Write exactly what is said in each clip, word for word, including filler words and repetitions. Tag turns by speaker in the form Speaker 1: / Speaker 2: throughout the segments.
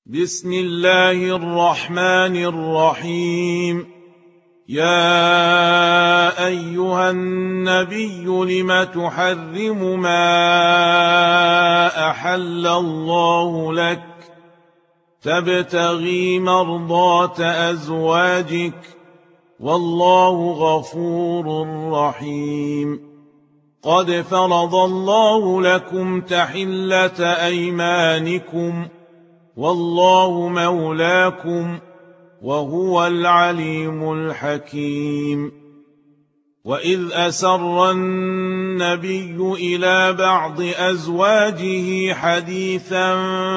Speaker 1: بسم الله الرحمن الرحيم. يا أيها النبي لم تحرم ما أحل الله لك تبتغي مرضات أزواجك والله غفور رحيم. قد فرض الله لكم تحلة أيمانكم والله مولاكم وهو العليم الحكيم. وإذ أسر النبي إلى بعض أزواجه حديثا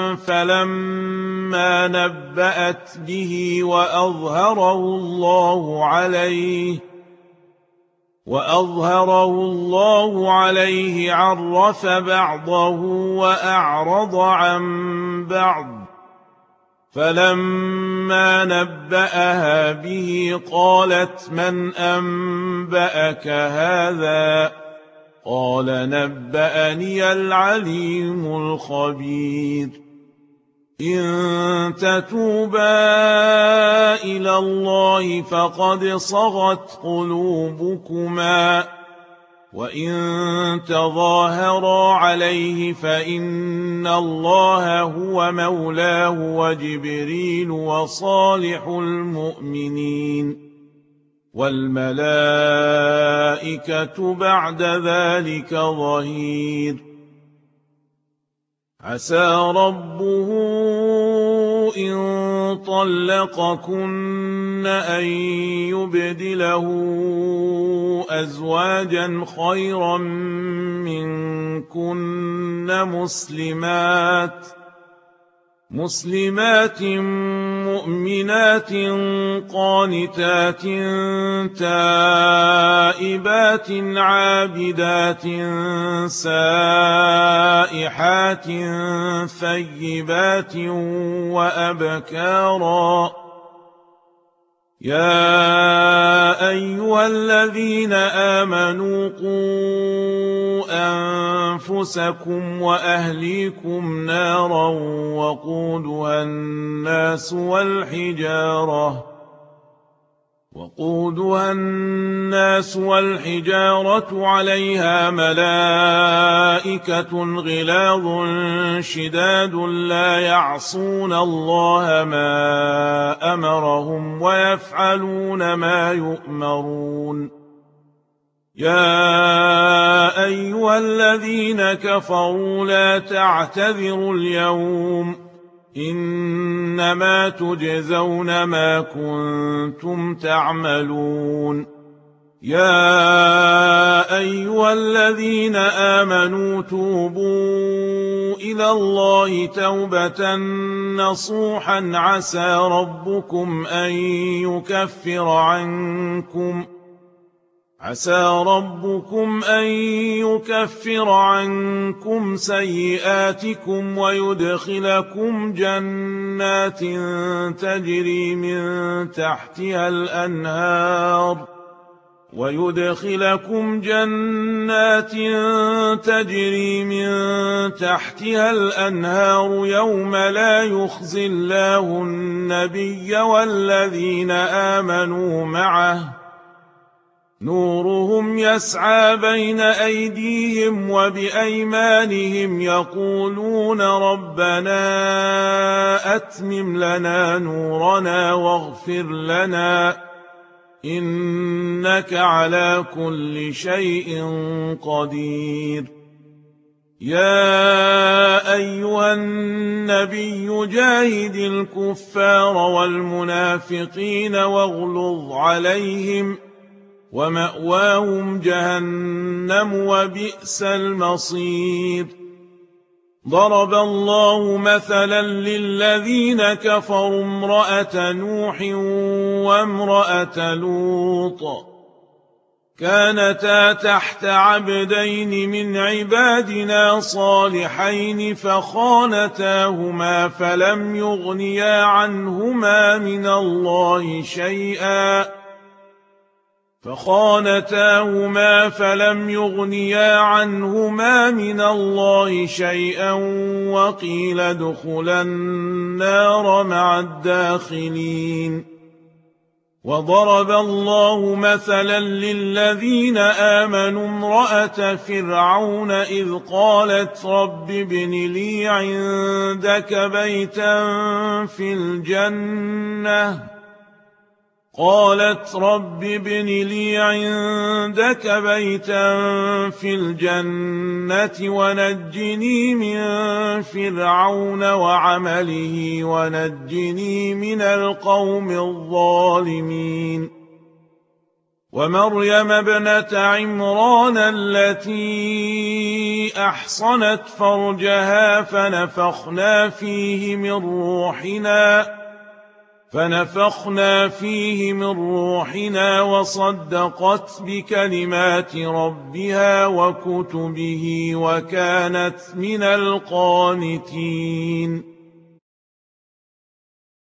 Speaker 1: فلما نبأت به وأظهره الله عليه وأظهره الله عليه عرف بعضه وأعرض عن بعض، فلما نبأها به قالت من أنبأك هذا؟ قال نبأني العليم الخبير. إن تتوبا إلى الله فقد صغت قلوبكما، وإن تظاهرا عليه فإن الله هو مولاه وجبريل وصالح المؤمنين والملائكة بعد ذلك ظهير. عسى ربه إن طلقكن أن يبدله أزواجا خيرا منكن مسلمات مسلمات مؤمنات قانتات تائبات عابدات سائحات ثيبات وأبكارا. يا أيها الذين آمنوا قوا أنفسكم وأهليكم نارا وقودها الناس والحجارة وقودها الناس والحجارة عليها ملائكة غلاظ شداد لا يعصون الله ما أمرهم ويفعلون ما يؤمرون. يا أيها الذين كفروا لا تعتذروا اليوم إنما تجزون ما كنتم تعملون. يا أيها الذين آمنوا توبوا إلى الله توبة نصوحا عسى ربكم أن يكفر عنكم عسى ربكم أن يكفر عنكم سيئاتكم ويدخلكم جنات تجري من تحتها الأنهار ويدخلكم جنات تجري من تحتها الأنهار يوم لا يخزي الله النبي والذين آمنوا معه نورهم يسعى بين أيديهم وبأيمانهم يقولون ربنا أتمم لنا نورنا واغفر لنا إنك على كل شيء قدير. يا أيها النبي جاهد الكفار والمنافقين واغلظ عليهم ومأواهم جهنم وبئس المصير. ضرب الله مثلا للذين كفروا امرأة نوح وامرأة لوط كانتا تحت عبدين من عبادنا صالحين فخانتاهما فلم يغنيا عنهما من الله شيئا فخانتاهما فلم يغنيا عنهما من الله شيئا وقيل ادخلا النار مع الداخلين. وضرب الله مثلا للذين آمنوا امرأة فرعون إذ قالت رب ابن لي عندك بيتا في الجنة قالت رب ابن لي عندك بيتا في الجنة ونجني من فرعون وعمله ونجني من القوم الظالمين. ومريم ابنة عمران التي أحصنت فرجها فنفخنا فيه من روحنا فنفخنا فيه من روحنا وصدقت بكلمات ربها وكتبه وكانت من القانتين.